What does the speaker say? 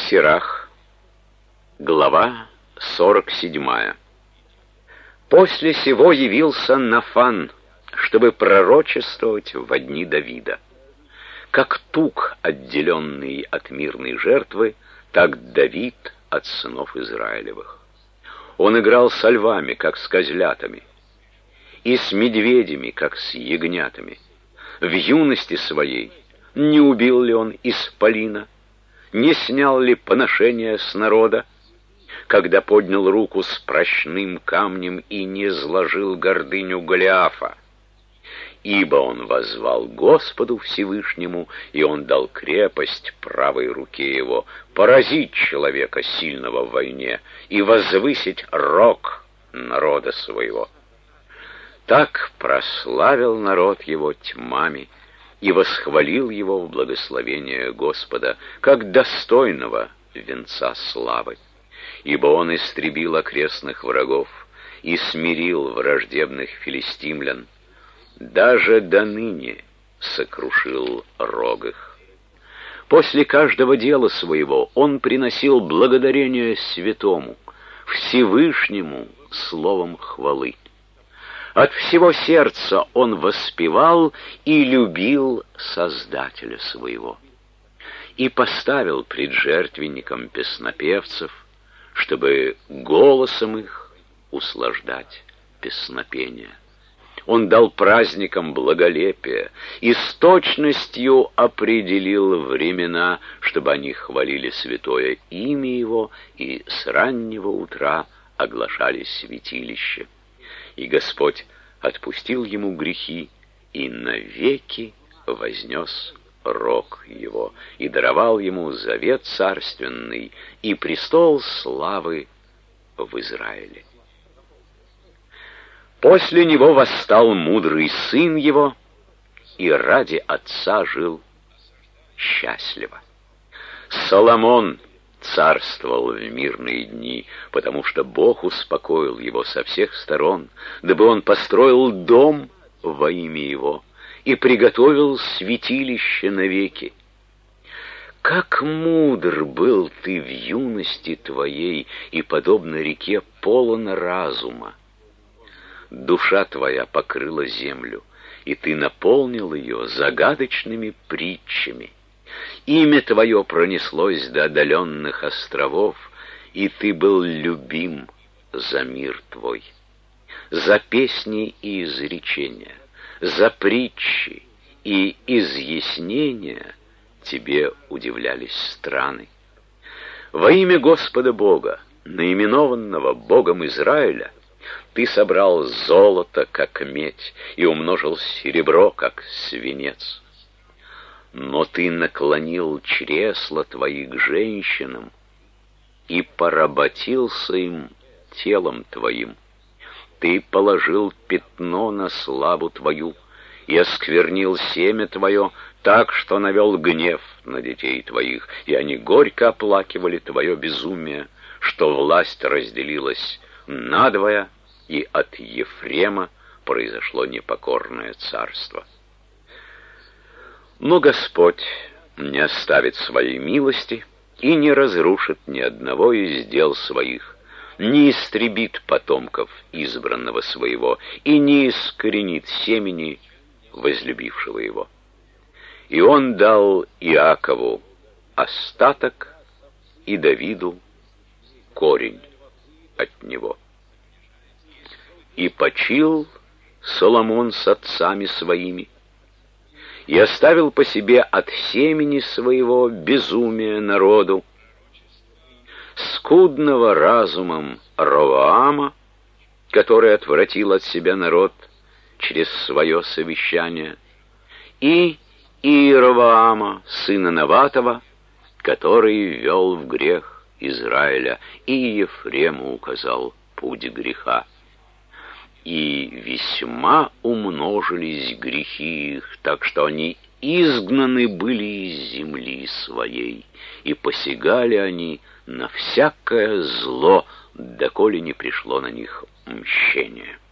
Сирах, глава 47. После сего явился Нафан, чтобы пророчествовать во дни Давида. Как тук, отделенный от мирной жертвы, так Давид от сынов Израилевых. Он играл со львами, как с козлятами, и с медведями, как с ягнятами. В юности своей не убил ли он исполина, не снял ли поношения с народа, когда поднял руку с прочным камнем и не сложил гордыню Голиафа? Ибо он воззвал Господу Всевышнему, и он дал крепость правой руке его поразить человека сильного в войне и возвысить рог народа своего. Так прославил народ его тьмами и восхвалил его в благословение Господа, как достойного венца славы. Ибо он истребил окрестных врагов и смирил враждебных филистимлян, даже до ныне сокрушил рог их. После каждого дела своего он приносил благодарение святому, Всевышнему словом хвалы. От всего сердца он воспевал и любил Создателя своего. И поставил пред жертвенником песнопевцев, чтобы голосом их услаждать песнопение. Он дал праздникам благолепие и с точностью определил времена, чтобы они хвалили святое имя его и с раннего утра оглашали святилище. И Господь отпустил ему грехи и навеки вознес рог его, и даровал ему завет царственный и престол славы в Израиле. После него восстал мудрый сын его, и ради отца жил счастливо. Соломон царствовал в мирные дни, потому что Бог успокоил его со всех сторон, дабы он построил дом во имя его и приготовил святилище навеки. Как мудр был ты в юности твоей, и, подобно реке, полон разума. Душа твоя покрыла землю, и ты наполнил ее загадочными притчами. Имя твое пронеслось до отдаленных островов, и ты был любим за мир твой. За песни и изречения, за притчи и изъяснения тебе удивлялись страны. Во имя Господа Бога, наименованного Богом Израиля, ты собрал золото, как медь, и умножил серебро, как свинец. Но ты наклонил чресла твои к женщинам и поработился им телом твоим. Ты положил пятно на славу твою и осквернил семя твое так, что навел гнев на детей твоих, и они горько оплакивали твое безумие, что власть разделилась надвое, и от Ефрема произошло непокорное царство. Но Господь не оставит своей милости и не разрушит ни одного из дел своих, не истребит потомков избранного своего и не искоренит семени возлюбившего его. И он дал Иакову остаток и Давиду корень от него. И почил Соломон с отцами своими, и оставил по себе от семени своего безумие народу, скудного разумом Ровоама, который отвратил от себя народ через свое совещание, и Иеровоама, сына Наватова, который вел в грех Израиля, и Ефрему указал путь греха. И весьма умножились грехи их, так что они изгнаны были из земли своей, и посягали они на всякое зло, доколе не пришло на них мщение.